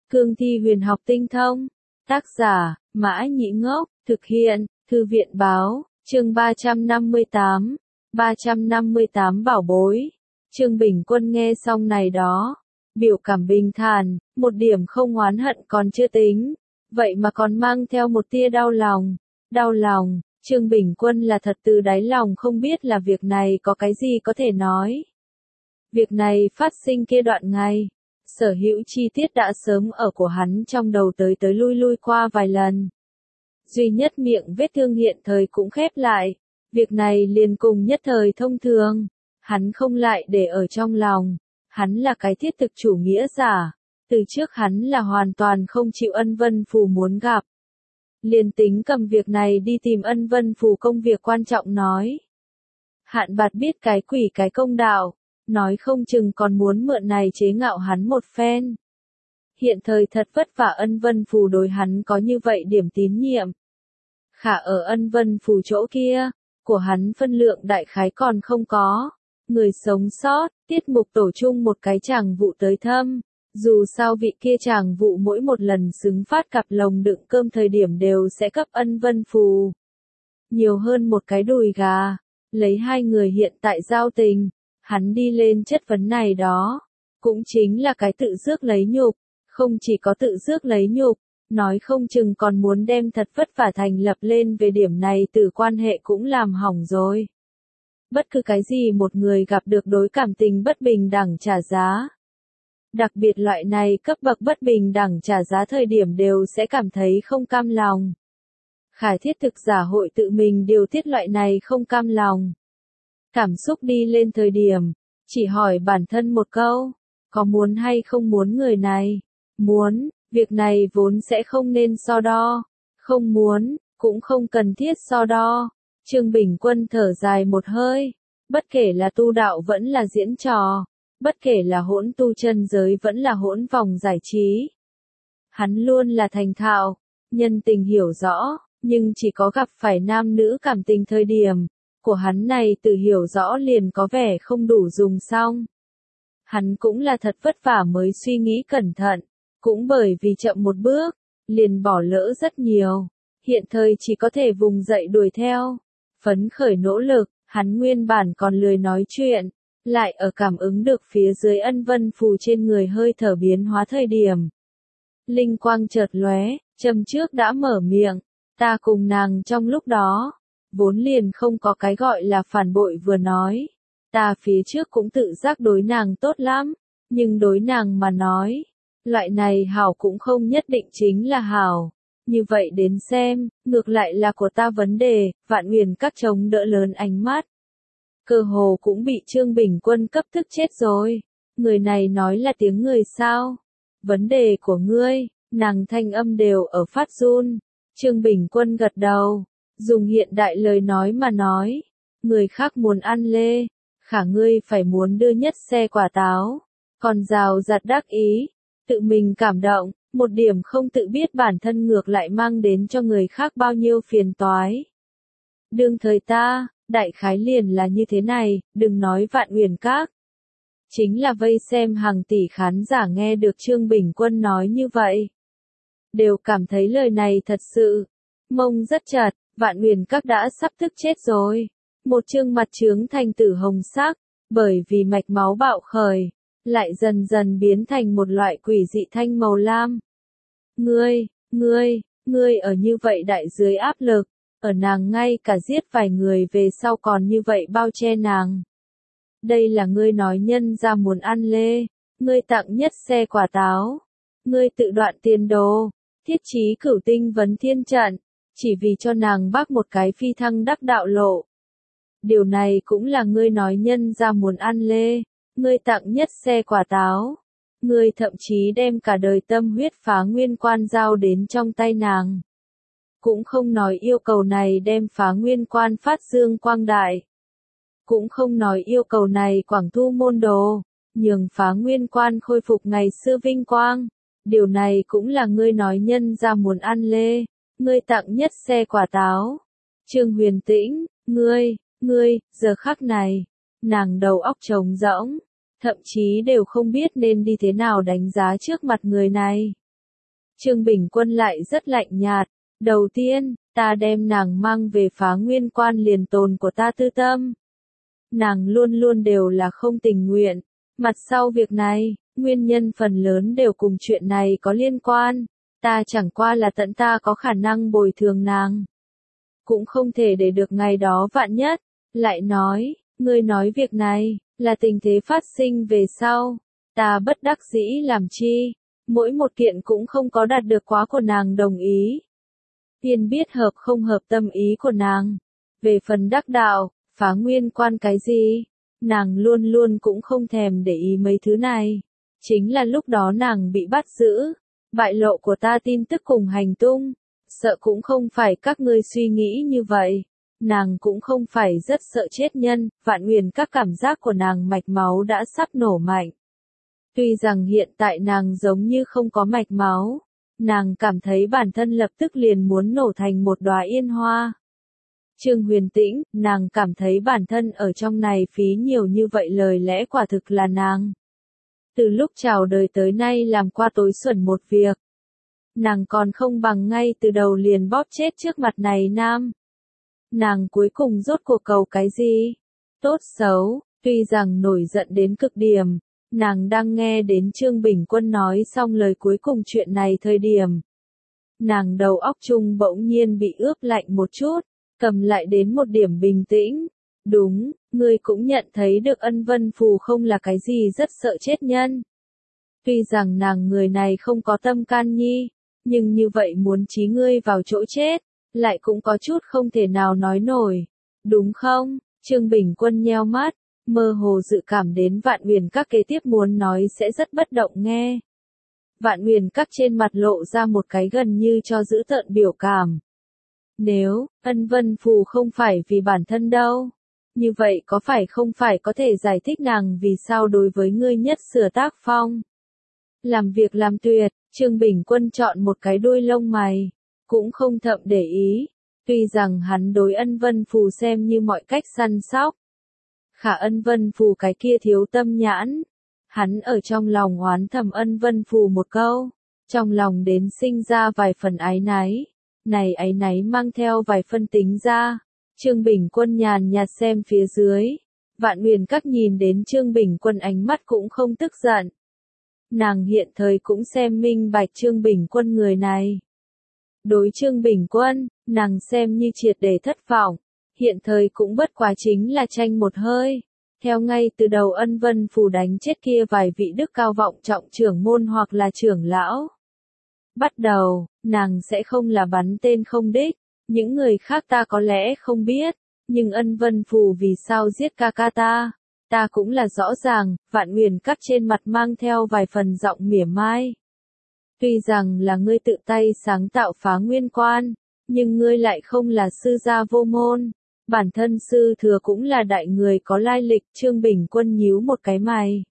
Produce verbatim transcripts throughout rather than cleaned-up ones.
Cương thi huyền học tinh thông. Tác giả, Mã Nhĩ Ngốc, thực hiện, Thư viện Báo, chương ba trăm năm mươi tám. ba trăm năm mươi tám bảo bối. Trương Bình Quân nghe xong này đó, biểu cảm bình thản, một điểm không oán hận còn chưa tính, vậy mà còn mang theo một tia đau lòng. Đau lòng, Trương Bình Quân là thật từ đáy lòng không biết là việc này có cái gì có thể nói. Việc này phát sinh kia đoạn ngày, sở hữu chi tiết đã sớm ở của hắn trong đầu tới tới lui lui qua vài lần. Duy nhất miệng vết thương hiện thời cũng khép lại, việc này liền cùng nhất thời thông thường, hắn không lại để ở trong lòng, hắn là cái thiết thực chủ nghĩa giả, từ trước hắn là hoàn toàn không chịu Ân Vân Phù muốn gặp. Liền tính cầm việc này đi tìm Ân Vân Phù công việc quan trọng nói. Hạn Bạt biết cái quỷ cái công đạo, nói không chừng còn muốn mượn này chế ngạo hắn một phen. Hiện thời thật vất vả Ân Vân Phù đối hắn có như vậy điểm tín nhiệm. Khả ở Ân Vân Phù chỗ kia, của hắn phân lượng đại khái còn không có. Người sống sót, tiết mục tổ chung một cái chàng vụ tới thăm. Dù sao vị kia chàng vụ mỗi một lần xứng phát cặp lồng đựng cơm thời điểm đều sẽ cấp Ân Vân Phù. Nhiều hơn một cái đùi gà. Lấy hai người hiện tại giao tình, hắn đi lên chất vấn này đó. Cũng chính là cái tự rước lấy nhục. Không chỉ có tự rước lấy nhục, nói không chừng còn muốn đem thật vất vả thành lập lên về điểm này từ quan hệ cũng làm hỏng rồi. Bất cứ cái gì một người gặp được đối cảm tình bất bình đẳng trả giá. Đặc biệt loại này cấp bậc bất bình đẳng trả giá thời điểm đều sẽ cảm thấy không cam lòng. Khải thiết thực giả hội tự mình điều tiết loại này không cam lòng. Cảm xúc đi lên thời điểm, chỉ hỏi bản thân một câu, có muốn hay không muốn người này? Muốn, việc này vốn sẽ không nên so đo. Không muốn, cũng không cần thiết so đo. Trương Bình Quân thở dài một hơi. Bất kể là tu đạo vẫn là diễn trò. Bất kể là hỗn tu chân giới vẫn là hỗn vòng giải trí. Hắn luôn là thành thạo, nhân tình hiểu rõ, nhưng chỉ có gặp phải nam nữ cảm tình thời điểm, của hắn này tự hiểu rõ liền có vẻ không đủ dùng xong. Hắn cũng là thật vất vả mới suy nghĩ cẩn thận, cũng bởi vì chậm một bước, liền bỏ lỡ rất nhiều, hiện thời chỉ có thể vùng dậy đuổi theo, phấn khởi nỗ lực, hắn nguyên bản còn lười nói chuyện. Lại ở cảm ứng được phía dưới Ân Vân Phù trên người hơi thở biến hóa thời điểm. Linh quang chợt lóe, châm trước đã mở miệng, ta cùng nàng trong lúc đó, vốn liền không có cái gọi là phản bội vừa nói. Ta phía trước cũng tự giác đối nàng tốt lắm, nhưng đối nàng mà nói, loại này hảo cũng không nhất định chính là hảo. Như vậy đến xem, ngược lại là của ta vấn đề, Vạn Huyền Các chống đỡ lớn ánh mắt. Cơ hồ cũng bị Trương Bình Quân cấp tức chết rồi. Người này nói là tiếng người sao? Vấn đề của ngươi, nàng thanh âm đều ở phát run. Trương Bình Quân gật đầu, dùng hiện đại lời nói mà nói. Người khác muốn ăn lê, khả ngươi phải muốn đưa nhất xe quả táo. Còn rào rạt đắc ý, tự mình cảm động, một điểm không tự biết bản thân ngược lại mang đến cho người khác bao nhiêu phiền toái. Đương thời ta, đại khái liền là như thế này, đừng nói Vạn Huyền Các. Chính là vây xem hàng tỷ khán giả nghe được Trương Bình Quân nói như vậy. Đều cảm thấy lời này thật sự, mông rất chật, Vạn Huyền Các đã sắp tức chết rồi. Một trương mặt trướng thành tử hồng sắc, bởi vì mạch máu bạo khởi, lại dần dần biến thành một loại quỷ dị thanh màu lam. Ngươi, ngươi, ngươi ở như vậy đại dưới áp lực. Ở nàng ngay cả giết vài người về sau còn như vậy bao che nàng. Đây là ngươi nói nhân ra muốn ăn lê, ngươi tặng nhất xe quả táo, ngươi tự đoạn tiền đồ, thiết chí cửu tinh vấn thiên trận, chỉ vì cho nàng bác một cái phi thăng đắc đạo lộ. Điều này cũng là ngươi nói nhân ra muốn ăn lê, ngươi tặng nhất xe quả táo, ngươi thậm chí đem cả đời tâm huyết phá nguyên quan giao đến trong tay nàng. Cũng không nói yêu cầu này đem phá nguyên quan phát dương quang đại. Cũng không nói yêu cầu này quảng thu môn đồ, nhường phá nguyên quan khôi phục ngày xưa vinh quang. Điều này cũng là ngươi nói nhân ra muốn ăn lê, ngươi tặng nhất xe quả táo. Trương Huyền Tĩnh, ngươi, ngươi, giờ khắc này, nàng đầu óc trống rỗng, thậm chí đều không biết nên đi thế nào đánh giá trước mặt người này. Trương Bình Quân lại rất lạnh nhạt. Đầu tiên, ta đem nàng mang về Phá Nguyên Quan liền tồn của ta tư tâm. Nàng luôn luôn đều là không tình nguyện. Mặt sau việc này, nguyên nhân phần lớn đều cùng chuyện này có liên quan. Ta chẳng qua là tận ta có khả năng bồi thường nàng. Cũng không thể để được ngày đó vạn nhất. Lại nói, ngươi nói việc này, là tình thế phát sinh về sau. Ta bất đắc dĩ làm chi. Mỗi một kiện cũng không có đạt được quá của nàng đồng ý. Tiên biết hợp không hợp tâm ý của nàng. Về phần đắc đạo, Phá Nguyên Quan cái gì? Nàng luôn luôn cũng không thèm để ý mấy thứ này. Chính là lúc đó nàng bị bắt giữ. Bại lộ của ta tin tức cùng hành tung. Sợ cũng không phải các ngươi suy nghĩ như vậy. Nàng cũng không phải rất sợ chết nhân. Vạn Huyền các cảm giác của nàng mạch máu đã sắp nổ mạnh. Tuy rằng hiện tại nàng giống như không có mạch máu. Nàng cảm thấy bản thân lập tức liền muốn nổ thành một đóa yên hoa. Trương Huyền Tĩnh, nàng cảm thấy bản thân ở trong này phí nhiều như vậy lời lẽ quả thực là nàng. Từ lúc chào đời tới nay làm qua tối xuẩn một việc. Nàng còn không bằng ngay từ đầu liền bóp chết trước mặt này nam. Nàng cuối cùng rốt cuộc cầu cái gì? Tốt xấu, tuy rằng nổi giận đến cực điểm. Nàng đang nghe đến Trương Bình Quân nói xong lời cuối cùng chuyện này thời điểm. Nàng đầu óc chung bỗng nhiên bị ướp lạnh một chút, cầm lại đến một điểm bình tĩnh. Đúng, ngươi cũng nhận thấy được Ân Vân Phù không là cái gì rất sợ chết nhân. Tuy rằng nàng người này không có tâm can nhi, nhưng như vậy muốn trí ngươi vào chỗ chết, lại cũng có chút không thể nào nói nổi. Đúng không? Trương Bình Quân nheo mắt. Mơ hồ dự cảm đến Vạn Huyền các kế tiếp muốn nói sẽ rất bất động nghe. Vạn Huyền các trên mặt lộ ra một cái gần như cho giữ tợn biểu cảm. Nếu, Ân Vân Phù không phải vì bản thân đâu. Như vậy có phải không phải có thể giải thích nàng vì sao đối với ngươi nhất sửa tác phong. Làm việc làm tuyệt, Trương Bình Quân chọn một cái đuôi lông mày. Cũng không thậm để ý. Tuy rằng hắn đối Ân Vân Phù xem như mọi cách săn sóc. Khả Ân Vân Phù cái kia thiếu tâm nhãn. Hắn ở trong lòng oán thầm Ân Vân Phù một câu. Trong lòng đến sinh ra vài phần áy náy. Này áy náy mang theo vài phân tính ra. Trương Bình Quân nhàn nhạt xem phía dưới. Vạn Huyền các nhìn đến Trương Bình Quân ánh mắt cũng không tức giận. Nàng hiện thời cũng xem minh bạch Trương Bình Quân người này. Đối Trương Bình Quân, nàng xem như triệt để thất vọng. Hiện thời cũng bất quá chính là tranh một hơi. Theo ngay từ đầu Ân Vân Phù đánh chết kia vài vị đức cao vọng trọng trưởng môn hoặc là trưởng lão. Bắt đầu, nàng sẽ không là bắn tên không đích. Những người khác ta có lẽ không biết. Nhưng Ân Vân Phù vì sao giết ca ca ta? Ta cũng là rõ ràng. Vạn Huyền các trên mặt mang theo vài phần giọng mỉa mai. Tuy rằng là ngươi tự tay sáng tạo Phá Nguyên Quan. Nhưng ngươi lại không là sư gia vô môn. Bản thân sư thừa cũng là đại người có lai lịch. Trương Bình Quân nhíu một cái mày.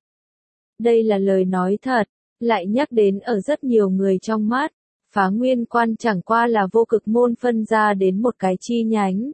Đây là lời nói thật. Lại nhắc đến ở rất nhiều người trong mắt. Phá Nguyên Quan chẳng qua là vô cực môn phân ra đến một cái chi nhánh.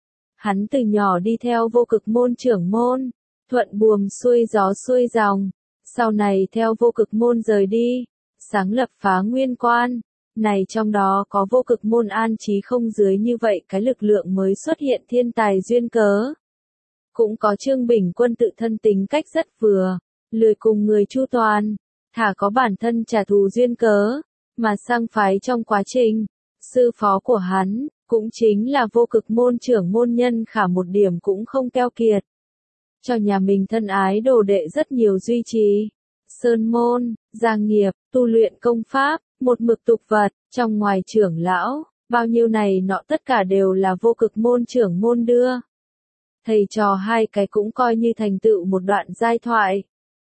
Hắn từ nhỏ đi theo vô cực môn trưởng môn. Thuận buồm xuôi gió xuôi dòng. Sau này theo vô cực môn rời đi. Sáng lập Phá Nguyên Quan. Này trong đó có vô cực môn an trí không dưới như vậy cái lực lượng mới xuất hiện thiên tài duyên cớ. Cũng có Trương Bình Quân tự thân tính cách rất vừa, lười cùng người chu toàn, thả có bản thân trả thù duyên cớ, mà sang phái trong quá trình. Sư phó của hắn, cũng chính là vô cực môn trưởng môn Nhân Khả một điểm cũng không keo kiệt. Cho nhà mình thân ái đồ đệ rất nhiều duy trì. Sơn môn, gia nghiệp, tu luyện công pháp, một mực tục vật, trong ngoài trưởng lão, bao nhiêu này nọ tất cả đều là vô cực môn trưởng môn đưa. Thầy trò hai cái cũng coi như thành tựu một đoạn giai thoại.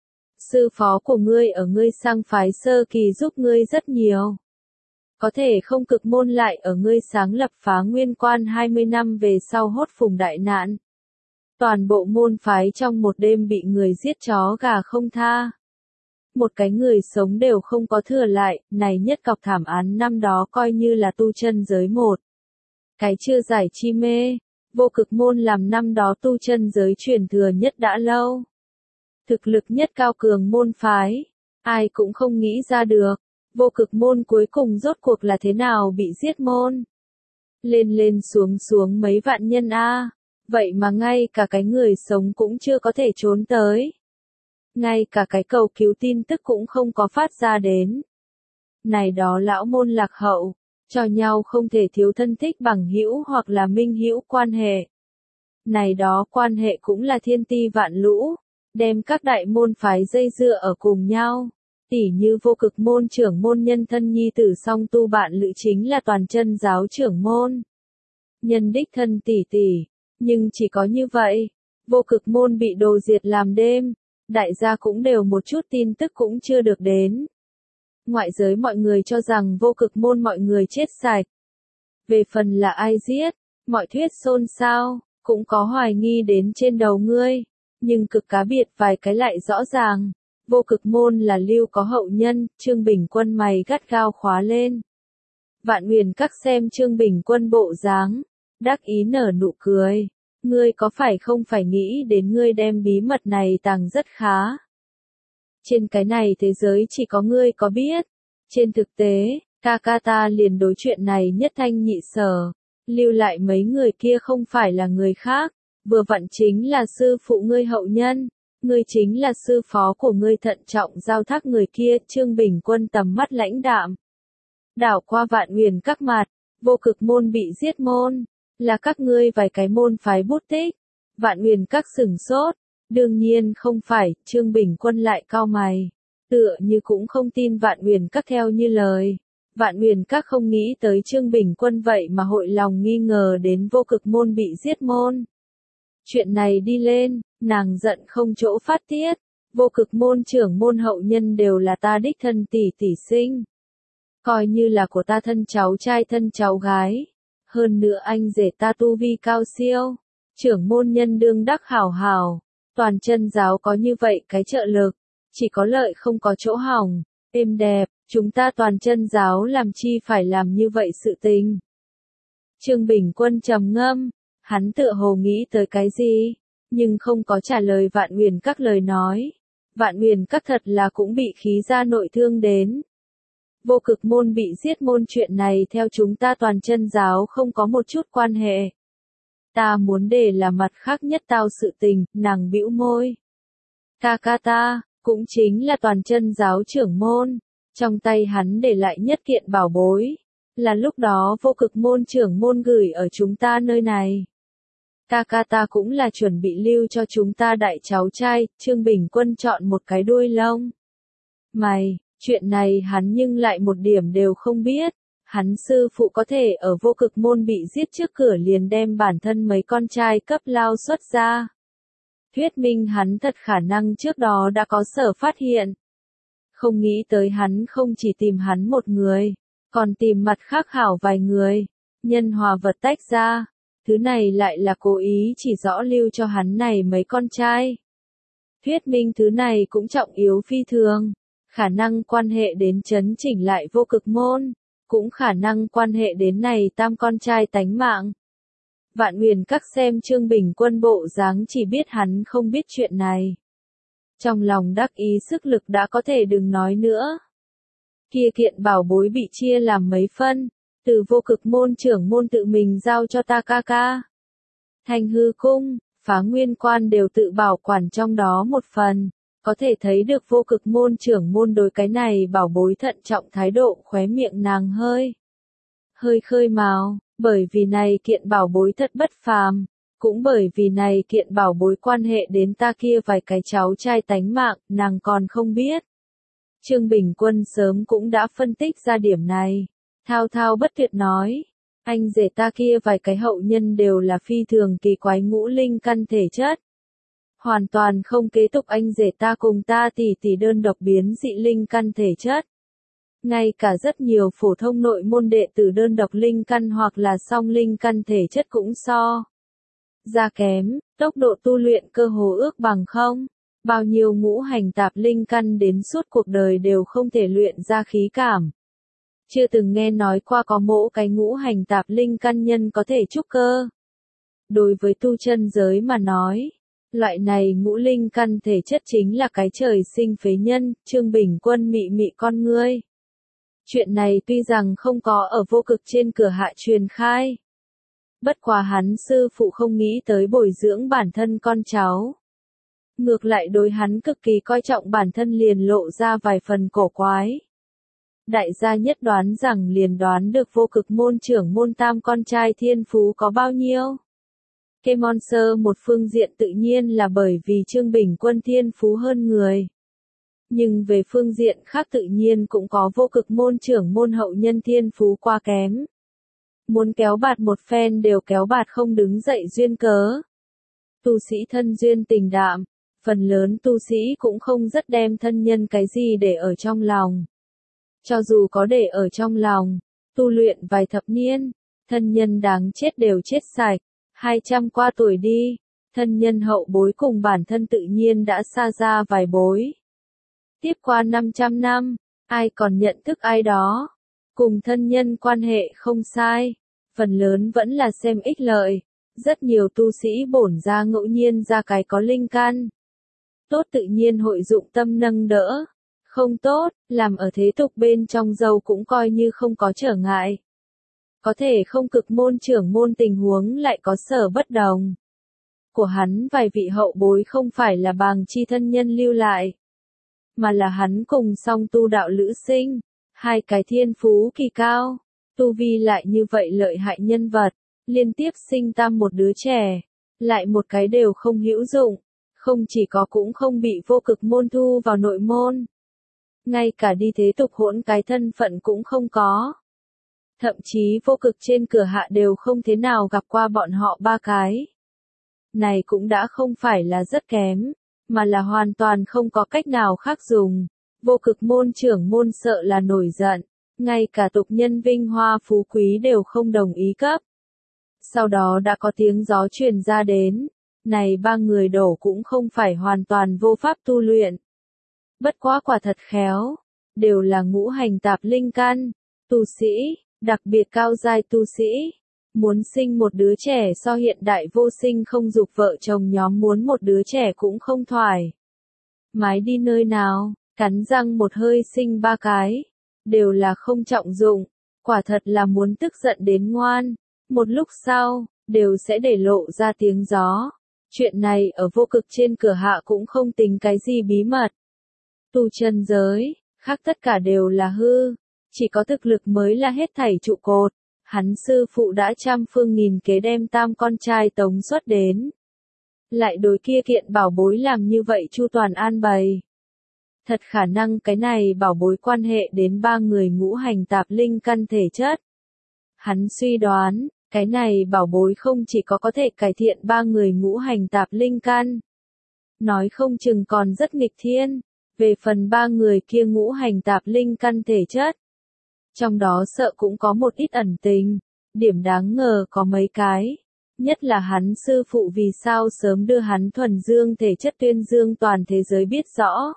Sư phó của ngươi ở ngươi sang phái sơ kỳ giúp ngươi rất nhiều. Có thể không cực môn lại ở ngươi sáng lập Phá Nguyên Quan hai mươi năm về sau hốt phùng đại nạn. Toàn bộ môn phái trong một đêm bị người giết chó gà không tha. Một cái người sống đều không có thừa lại, này nhất cọc thảm án năm đó coi như là tu chân giới một. Cái chưa giải chi mê, vô cực môn làm năm đó tu chân giới truyền thừa nhất đã lâu. Thực lực nhất cao cường môn phái, ai cũng không nghĩ ra được. Vô cực môn cuối cùng rốt cuộc là thế nào bị giết môn? Lên lên xuống xuống mấy vạn nhân a, vậy mà ngay cả cái người sống cũng chưa có thể trốn tới. Ngay cả cái cầu cứu tin tức cũng không có phát ra đến. Này đó lão môn lạc hậu, cho nhau không thể thiếu thân thích bằng hữu hoặc là minh hữu quan hệ. Này đó quan hệ cũng là thiên ti vạn lũ, đem các đại môn phái dây dưa ở cùng nhau. Tỉ như vô cực môn trưởng môn nhân thân nhi tử song tu bạn lữ chính là toàn chân giáo trưởng môn. Nhân đích thân tỷ tỷ, nhưng chỉ có như vậy, vô cực môn bị đồ diệt làm đêm, đại gia cũng đều một chút tin tức cũng chưa được đến. Ngoại giới mọi người cho rằng vô cực môn mọi người chết sạch. Về phần là ai giết, mọi thuyết xôn xao, cũng có hoài nghi đến trên đầu ngươi, nhưng cực cá biệt vài cái lại rõ ràng. Vô cực môn là lưu có hậu nhân, Trương Bình Quân mày gắt gao khóa lên. Vạn Huyền Các xem Trương Bình Quân bộ dáng, đắc ý nở nụ cười. Ngươi có phải không phải nghĩ đến ngươi đem bí mật này tàng rất khá. Trên cái này thế giới chỉ có ngươi có biết. Trên thực tế, ca ca ta liền đối chuyện này nhất thanh nhị sở. Lưu lại mấy người kia không phải là người khác, vừa vặn chính là sư phụ ngươi hậu nhân. Ngươi chính là sư phó của ngươi thận trọng giao thác người kia. Trương Bình Quân tầm mắt lãnh đạm. Đảo qua Vạn Huyền Các mặt, vô cực môn bị giết môn, là các ngươi vài cái môn phái bút tích. Vạn Huyền Các sửng sốt, đương nhiên không phải. Trương Bình Quân lại cau mày, tựa như cũng không tin Vạn Huyền Các theo như lời. Vạn Huyền Các không nghĩ tới Trương Bình Quân vậy mà hội lòng nghi ngờ đến vô cực môn bị giết môn. Chuyện này đi lên, nàng giận không chỗ phát tiết, vô cực môn trưởng môn hậu nhân đều là ta đích thân tỷ tỷ sinh. Coi như là của ta thân cháu trai thân cháu gái. Hơn nữa anh rể ta tu vi cao siêu, trưởng môn nhân đương đắc hảo hảo, toàn chân giáo có như vậy cái trợ lực, chỉ có lợi không có chỗ hỏng, êm đẹp, chúng ta toàn chân giáo làm chi phải làm như vậy sự tình. Trương Bình Quân trầm ngâm, hắn tựa hồ nghĩ tới cái gì, nhưng không có trả lời Vạn Huyền Các lời nói. Vạn Huyền Các thật là cũng bị khí ra nội thương đến. Vô cực môn bị giết môn chuyện này theo chúng ta toàn chân giáo không có một chút quan hệ. Ta muốn để là mặt khác nhất tao sự tình, nàng bĩu môi. Ca ca ta, cũng chính là toàn chân giáo trưởng môn, trong tay hắn để lại nhất kiện bảo bối, là lúc đó vô cực môn trưởng môn gửi ở chúng ta nơi này. Ca ca ta cũng là chuẩn bị lưu cho chúng ta đại cháu trai. Trương Bình Quân chọn một cái đuôi lông mày. Chuyện này hắn nhưng lại một điểm đều không biết, hắn sư phụ có thể ở vô cực môn bị giết trước cửa liền đem bản thân mấy con trai cấp lao xuất ra. Thuyết minh hắn thật khả năng trước đó đã có sở phát hiện. Không nghĩ tới hắn không chỉ tìm hắn một người, còn tìm mặt khác hảo vài người, nhân hòa vật tách ra, thứ này lại là cố ý chỉ rõ lưu cho hắn này mấy con trai. Thuyết minh thứ này cũng trọng yếu phi thường. Khả năng quan hệ đến chấn chỉnh lại vô cực môn, cũng khả năng quan hệ đến này tam con trai tánh mạng. Vạn Huyền Các xem Trương Bình Quân bộ dáng chỉ biết hắn không biết chuyện này. Trong lòng đắc ý sức lực đã có thể đừng nói nữa. Kia kiện bảo bối bị chia làm mấy phân, từ vô cực môn trưởng môn tự mình giao cho ta ca ca. Thành Hư Cung, Phá Nguyên Quan đều tự bảo quản trong đó một phần. Có thể thấy được vô cực môn trưởng môn đối cái này bảo bối thận trọng thái độ. Khóe miệng nàng hơi hơi khơi mào, bởi vì này kiện bảo bối thật bất phàm, cũng bởi vì này kiện bảo bối quan hệ đến ta kia vài cái cháu trai tánh mạng, nàng còn không biết. Trương Bình Quân sớm cũng đã phân tích ra điểm này, thao thao bất tuyệt nói, anh rể ta kia vài cái hậu nhân đều là phi thường kỳ quái ngũ linh căn thể chất. Hoàn toàn không kế tục anh rể ta cùng ta tỷ tỷ đơn độc biến dị linh căn thể chất. Ngay cả rất nhiều phổ thông nội môn đệ tử đơn độc linh căn hoặc là song linh căn thể chất cũng so ra kém, tốc độ tu luyện cơ hồ ước bằng không. Bao nhiêu ngũ hành tạp linh căn đến suốt cuộc đời đều không thể luyện ra khí cảm. Chưa từng nghe nói qua có mỗi cái ngũ hành tạp linh căn nhân có thể trúc cơ. Đối với tu chân giới mà nói, loại này ngũ linh căn thể chất chính là cái trời sinh phế nhân. Trương Bình Quân mị mị con ngươi. Chuyện này tuy rằng không có ở vô cực trên cửa hạ truyền khai. Bất quá hắn sư phụ không nghĩ tới bồi dưỡng bản thân con cháu. Ngược lại đối hắn cực kỳ coi trọng bản thân liền lộ ra vài phần cổ quái. Đại gia nhất đoán rằng liền đoán được vô cực môn trưởng môn tam con trai thiên phú có bao nhiêu. Kemon sơ một phương diện tự nhiên là bởi vì Trương Bình Quân thiên phú hơn người. Nhưng về phương diện khác tự nhiên cũng có vô cực môn trưởng môn hậu nhân thiên phú quá kém. Muốn kéo bạt một phen đều kéo bạt không đứng dậy duyên cớ. Tu sĩ thân duyên tình đạm, phần lớn tu sĩ cũng không rất đem thân nhân cái gì để ở trong lòng. Cho dù có để ở trong lòng, tu luyện vài thập niên, thân nhân đáng chết đều chết sạch, hai trăm qua tuổi đi, thân nhân hậu bối cùng bản thân tự nhiên đã xa ra vài bối. Tiếp qua năm trăm năm, ai còn nhận thức ai đó, cùng thân nhân quan hệ không sai, phần lớn vẫn là xem ích lợi, rất nhiều tu sĩ bổn ra ngẫu nhiên ra cái có linh căn. Tốt tự nhiên hội dụng tâm nâng đỡ. Không tốt, làm ở thế tục bên trong dâu cũng coi như không có trở ngại. Có thể không cực môn trưởng môn tình huống lại có sở bất đồng. Của hắn vài vị hậu bối không phải là bàng chi thân nhân lưu lại, mà là hắn cùng song tu đạo lữ sinh, hai cái thiên phú kỳ cao, tu vi lại như vậy lợi hại nhân vật, liên tiếp sinh tam một đứa trẻ, lại một cái đều không hữu dụng, không chỉ có cũng không bị vô cực môn thu vào nội môn. Ngay cả đi thế tục hỗn cái thân phận cũng không có. Thậm chí vô cực trên cửa hạ đều không thế nào gặp qua bọn họ ba cái. Này cũng đã không phải là rất kém, mà là hoàn toàn không có cách nào khác dùng. Vô cực môn trưởng môn sợ là nổi giận, ngay cả tục nhân vinh hoa phú quý đều không đồng ý cấp. Sau đó đã có tiếng gió truyền ra đến, này ba người đổ cũng không phải hoàn toàn vô pháp tu luyện. Bất quá quả thật khéo, đều là ngũ hành tạp linh căn, tu sĩ, đặc biệt cao giai tu sĩ, muốn sinh một đứa trẻ so hiện đại vô sinh không dục vợ chồng nhóm muốn một đứa trẻ cũng không thoải. Mái đi nơi nào, cắn răng một hơi sinh ba cái, đều là không trọng dụng, quả thật là muốn tức giận đến ngoan, một lúc sau, đều sẽ để lộ ra tiếng gió. Chuyện này ở vô cực trên cửa hạ cũng không tính cái gì bí mật. Tu chân giới, khác tất cả đều là hư, chỉ có thực lực mới là hết thảy trụ cột. Hắn sư phụ đã trăm phương nghìn kế đem tam con trai tống xuất đến. Lại đối kia kiện bảo bối làm như vậy chu toàn an bày. Thật khả năng cái này bảo bối quan hệ đến ba người ngũ hành tạp linh căn thể chất. Hắn suy đoán, cái này bảo bối không chỉ có có thể cải thiện ba người ngũ hành tạp linh căn. Nói không chừng còn rất nghịch thiên. Về phần ba người kia ngũ hành tạp linh căn thể chất. Trong đó sợ cũng có một ít ẩn tình, điểm đáng ngờ có mấy cái. Nhất là hắn sư phụ vì sao sớm đưa hắn thuần dương thể chất tuyên dương toàn thế giới biết rõ.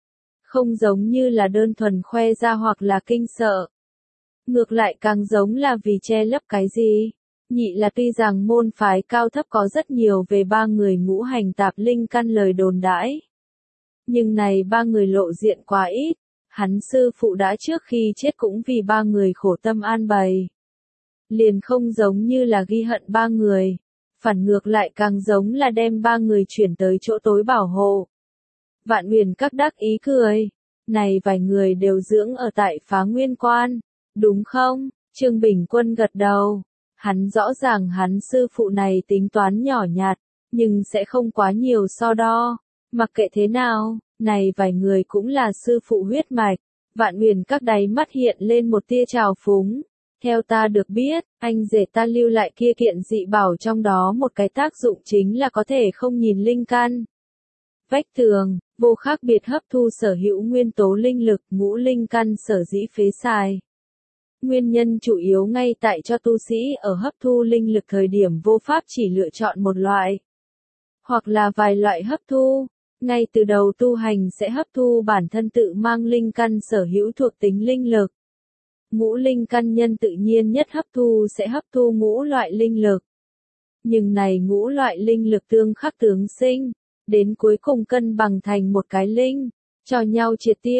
Không giống như là đơn thuần khoe ra hoặc là kinh sợ. Ngược lại càng giống là vì che lấp cái gì. Nhị là tuy rằng môn phái cao thấp có rất nhiều về ba người ngũ hành tạp linh căn lời đồn đãi. Nhưng này ba người lộ diện quá ít, hắn sư phụ đã trước khi chết cũng vì ba người khổ tâm an bày. Liền không giống như là ghi hận ba người, phản ngược lại càng giống là đem ba người chuyển tới chỗ tối bảo hộ. Vạn Uyển các đắc ý cười, này vài người đều dưỡng ở tại Phá Nguyên Quan, đúng không? Trương Bình Quân gật đầu, hắn rõ ràng hắn sư phụ này tính toán nhỏ nhặt, nhưng sẽ không quá nhiều so đo. Mặc kệ thế nào, này vài người cũng là sư phụ huyết mạch. Vạn Uyển các đáy mắt hiện lên một tia trào phúng. Theo ta được biết, anh rể ta lưu lại kia kiện dị bảo trong đó một cái tác dụng chính là có thể không nhìn linh căn. Vách tường, vô khác biệt hấp thu sở hữu nguyên tố linh lực, ngũ linh căn sở dĩ phế xài. Nguyên nhân chủ yếu ngay tại cho tu sĩ ở hấp thu linh lực thời điểm vô pháp chỉ lựa chọn một loại, hoặc là vài loại hấp thu. Ngay từ đầu tu hành sẽ hấp thu bản thân tự mang linh căn sở hữu thuộc tính linh lực. Ngũ linh căn nhân tự nhiên nhất hấp thu sẽ hấp thu ngũ loại linh lực. Nhưng này ngũ loại linh lực tương khắc tướng sinh, đến cuối cùng cân bằng thành một cái linh, cho nhau triệt tiêu,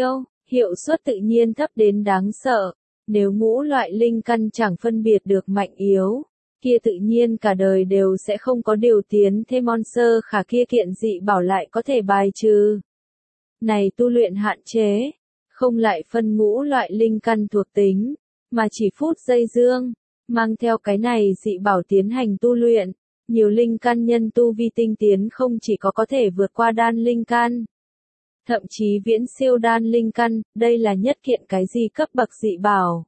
hiệu suất tự nhiên thấp đến đáng sợ. Nếu ngũ loại linh căn chẳng phân biệt được mạnh yếu, kia tự nhiên cả đời đều sẽ không có điều tiến thêm monster khả kia kiện dị bảo lại có thể bài trừ. Này tu luyện hạn chế, không lại phân ngũ loại linh căn thuộc tính, mà chỉ phút giây dương, mang theo cái này dị bảo tiến hành tu luyện. Nhiều linh căn nhân tu vi tinh tiến không chỉ có có thể vượt qua đan linh căn, thậm chí viễn siêu đan linh căn, đây là nhất kiện cái gì cấp bậc dị bảo.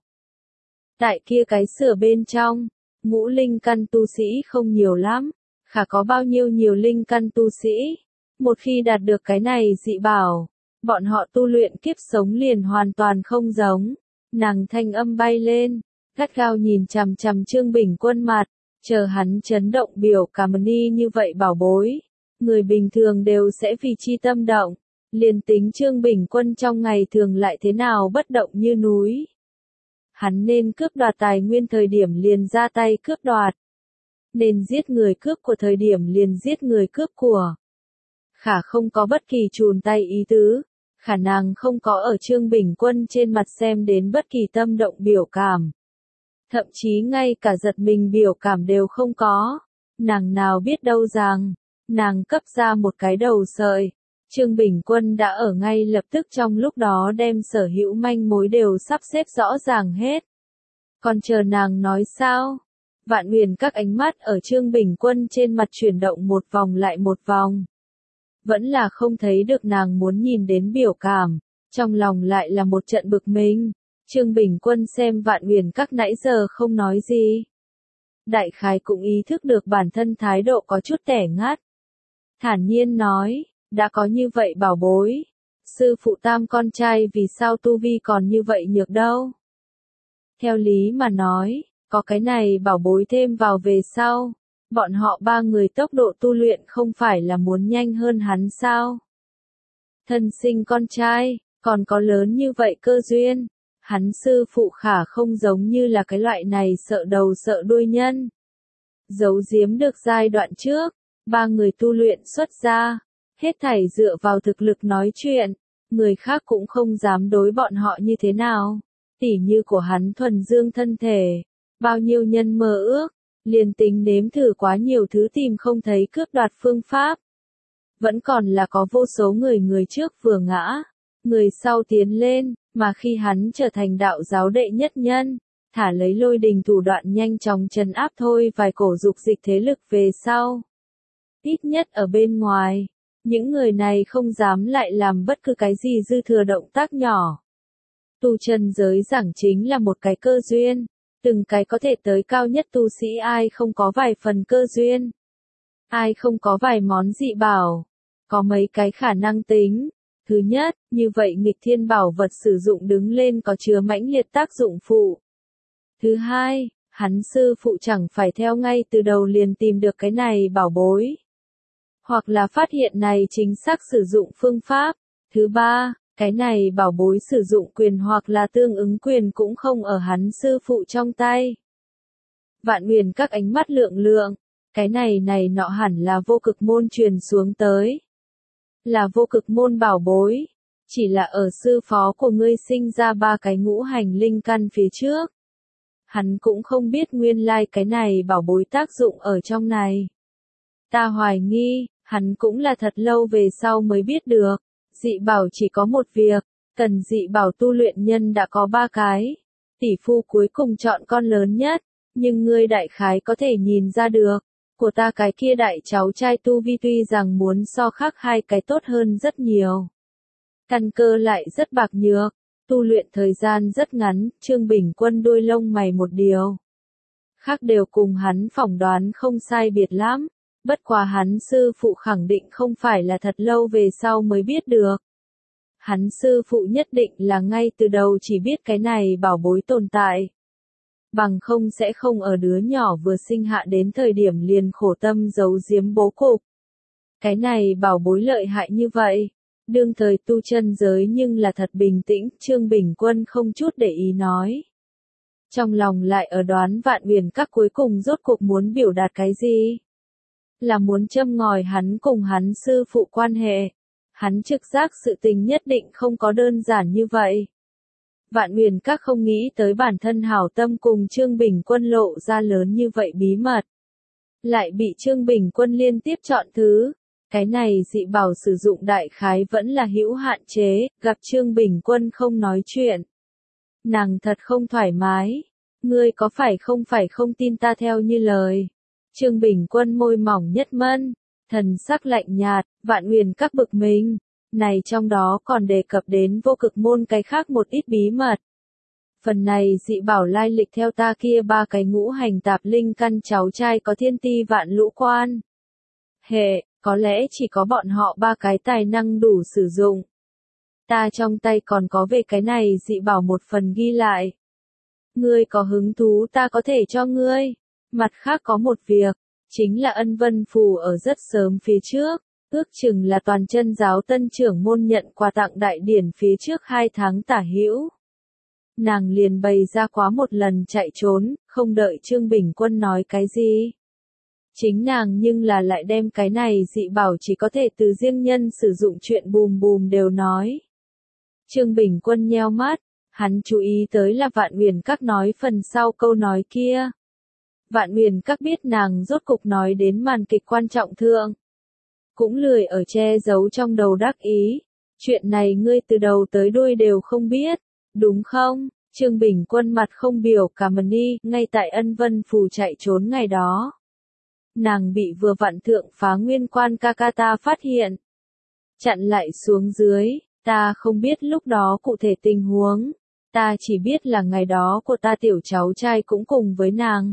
Tại kia cái sửa bên trong, ngũ linh căn tu sĩ không nhiều lắm, khả có bao nhiêu nhiều linh căn tu sĩ. Một khi đạt được cái này dị bảo, bọn họ tu luyện kiếp sống liền hoàn toàn không giống. Nàng thanh âm bay lên, gắt gao nhìn chằm chằm Trương Bình Quân mặt, chờ hắn chấn động biểu cảm ni như vậy bảo bối. Người bình thường đều sẽ vì chi tâm động, liền tính Trương Bình Quân trong ngày thường lại thế nào bất động như núi. Hắn nên cướp đoạt tài nguyên thời điểm liền ra tay cướp đoạt. Nên giết người cướp của thời điểm liền giết người cướp của. Khả không có bất kỳ chùn tay ý tứ, khả năng không có ở Trương Bình Quân trên mặt xem đến bất kỳ tâm động biểu cảm. Thậm chí ngay cả giật mình biểu cảm đều không có. Nàng nào biết đâu rằng, nàng cấp ra một cái đầu sợi. Trương Bình Quân đã ở ngay lập tức trong lúc đó đem sở hữu manh mối đều sắp xếp rõ ràng hết. Còn chờ nàng nói sao? Vạn Huyền các ánh mắt ở Trương Bình Quân trên mặt chuyển động một vòng lại một vòng. Vẫn là không thấy được nàng muốn nhìn đến biểu cảm, trong lòng lại là một trận bực mình. Trương Bình Quân xem Vạn Huyền các nãy giờ không nói gì. Đại khái cũng ý thức được bản thân thái độ có chút tẻ ngắt. Thản nhiên nói, đã có như vậy bảo bối. Sư phụ tam con trai vì sao tu vi còn như vậy nhược đâu? Theo lý mà nói, có cái này bảo bối thêm vào về sau. Bọn họ ba người tốc độ tu luyện không phải là muốn nhanh hơn hắn sao? Thân sinh con trai, còn có lớn như vậy cơ duyên. Hắn sư phụ khả không giống như là cái loại này sợ đầu sợ đuôi nhân. Giấu giếm được giai đoạn trước, ba người tu luyện xuất ra, hết thảy dựa vào thực lực nói chuyện, người khác cũng không dám đối bọn họ như thế nào. Tỉ như của hắn thuần dương thân thể, bao nhiêu nhân mơ ước, liền tính nếm thử quá nhiều thứ tìm không thấy cướp đoạt phương pháp. Vẫn còn là có vô số người người trước vừa ngã, người sau tiến lên, mà khi hắn trở thành đạo giáo đệ nhất nhân, thả lấy lôi đình thủ đoạn nhanh chóng trấn áp thôi vài cổ dục dịch thế lực về sau. Ít nhất ở bên ngoài, những người này không dám lại làm bất cứ cái gì dư thừa động tác nhỏ. Tu chân giới giảng chính là một cái cơ duyên, từng cái có thể tới cao nhất tu sĩ ai không có vài phần cơ duyên. Ai không có vài món dị bảo, có mấy cái khả năng tính. Thứ nhất, như vậy nghịch thiên bảo vật sử dụng đứng lên có chứa mãnh liệt tác dụng phụ. Thứ hai, hắn sư phụ chẳng phải theo ngay từ đầu liền tìm được cái này bảo bối. Hoặc là phát hiện này chính xác sử dụng phương pháp. Thứ ba, cái này bảo bối sử dụng quyền hoặc là tương ứng quyền cũng không ở hắn sư phụ trong tay. Vạn Huyền các ánh mắt lượng lượng, cái này này nọ hẳn là vô cực môn truyền xuống tới. Là vô cực môn bảo bối, chỉ là ở sư phó của ngươi sinh ra ba cái ngũ hành linh căn phía trước. Hắn cũng không biết nguyên lai like cái này bảo bối tác dụng ở trong này. Ta hoài nghi, hắn cũng là thật lâu về sau mới biết được. Dị bảo chỉ có một việc, cần dị bảo tu luyện nhân đã có ba cái. Tỷ phu cuối cùng chọn con lớn nhất, nhưng ngươi đại khái có thể nhìn ra được. Của ta cái kia đại cháu trai tu vi tuy rằng muốn so khác hai cái tốt hơn rất nhiều. Căn cơ lại rất bạc nhược, tu luyện thời gian rất ngắn, Trương Bình Quân đuôi lông mày một điều. Khác đều cùng hắn phỏng đoán không sai biệt lắm, bất quá hắn sư phụ khẳng định không phải là thật lâu về sau mới biết được. Hắn sư phụ nhất định là ngay từ đầu chỉ biết cái này bảo bối tồn tại. Bằng không sẽ không ở đứa nhỏ vừa sinh hạ đến thời điểm liền khổ tâm giấu giếm bố cục. Cái này bảo bối lợi hại như vậy, đương thời tu chân giới nhưng là thật bình tĩnh, Trương Bình Quân không chút để ý nói. Trong lòng lại ở đoán Vạn Huyền các cuối cùng rốt cuộc muốn biểu đạt cái gì? Là muốn châm ngòi hắn cùng hắn sư phụ quan hệ, Hắn trực giác sự tình nhất định không có đơn giản như vậy. Vạn Huyền Các không nghĩ tới bản thân hảo tâm cùng Trương Bình Quân lộ ra lớn như vậy bí mật. Lại bị Trương Bình Quân liên tiếp chọn thứ. Cái này dị bảo sử dụng đại khái vẫn là hữu hạn chế, gặp Trương Bình Quân không nói chuyện. Nàng thật không thoải mái. Ngươi có phải không phải không tin ta theo như lời. Trương Bình Quân môi mỏng nhất mân, thần sắc lạnh nhạt, Vạn Huyền Các bực mình. Này trong đó còn đề cập đến vô cực môn cái khác một ít bí mật. Phần này dị bảo lai lịch theo ta kia ba cái ngũ hành tạp linh căn cháu trai có thiên ti vạn lũ quan. Hệ, có lẽ chỉ có bọn họ ba cái tài năng đủ sử dụng. Ta trong tay còn có về cái này dị bảo một phần ghi lại. Ngươi có hứng thú ta có thể cho ngươi. Mặt khác có một việc, chính là ân vân phù ở rất sớm phía trước. Ước chừng là toàn chân giáo tân trưởng môn nhận quà tặng đại điển phía trước hai tháng tả hữu. Nàng liền bày ra quá một lần chạy trốn, không đợi Trương Bình Quân nói cái gì. Chính nàng nhưng là lại đem cái này dị bảo chỉ có thể từ riêng nhân sử dụng chuyện bùm bùm đều nói. Trương Bình Quân nheo mắt, hắn chú ý tới là Vạn Huyền Các nói phần sau câu nói kia. Vạn Huyền Các biết nàng rốt cục nói đến màn kịch quan trọng thượng. Cũng lười ở che giấu trong đầu đắc ý. Chuyện này ngươi từ đầu tới đuôi đều không biết, đúng không? Trương Bình Quân mặt không biểu cảm đi, ngay tại ân vân phù chạy trốn ngày đó. Nàng bị vừa vặn thượng phá nguyên quan Kakata phát hiện. Chặn lại xuống dưới, ta không biết lúc đó cụ thể tình huống. Ta chỉ biết là ngày đó của ta tiểu cháu trai cũng cùng với nàng.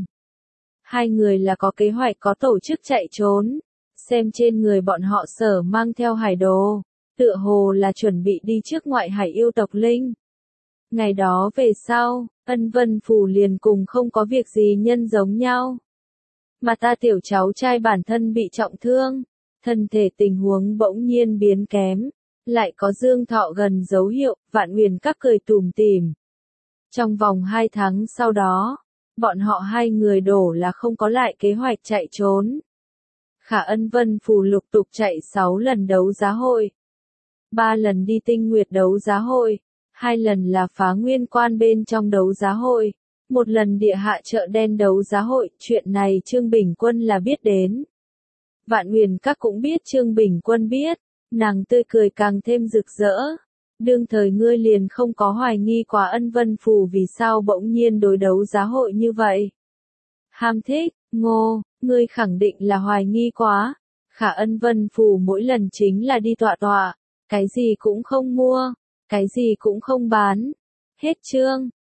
Hai người là có kế hoạch có tổ chức chạy trốn. Xem trên người bọn họ sở mang theo hải đồ, tựa hồ là chuẩn bị đi trước ngoại hải yêu tộc linh. Ngày đó về sau, ân vân phù liền cùng không có việc gì nhân giống nhau. Mà ta tiểu cháu trai bản thân bị trọng thương, thân thể tình huống bỗng nhiên biến kém, lại có dương thọ gần dấu hiệu, Vạn Huyền Các cười tủm tỉm. Trong vòng hai tháng sau đó, bọn họ hai người đổ là không có lại kế hoạch chạy trốn. Khả ân vân phù lục tục chạy sáu lần đấu giá hội. ba lần đi tinh nguyệt đấu giá hội. hai lần là phá nguyên quan bên trong đấu giá hội. một lần địa hạ chợ đen đấu giá hội. Chuyện này Trương Bình Quân là biết đến. Vạn Huyền Các cũng biết Trương Bình Quân biết. Nàng tươi cười càng thêm rực rỡ. Đương thời ngươi liền không có hoài nghi quá ân vân phù vì sao bỗng nhiên đối đấu giá hội như vậy. Ham thích, ngô, ngươi khẳng định là hoài nghi quá. Khả ân vân phù mỗi lần chính là đi tọa tọa, cái gì cũng không mua, cái gì cũng không bán. Hết chương.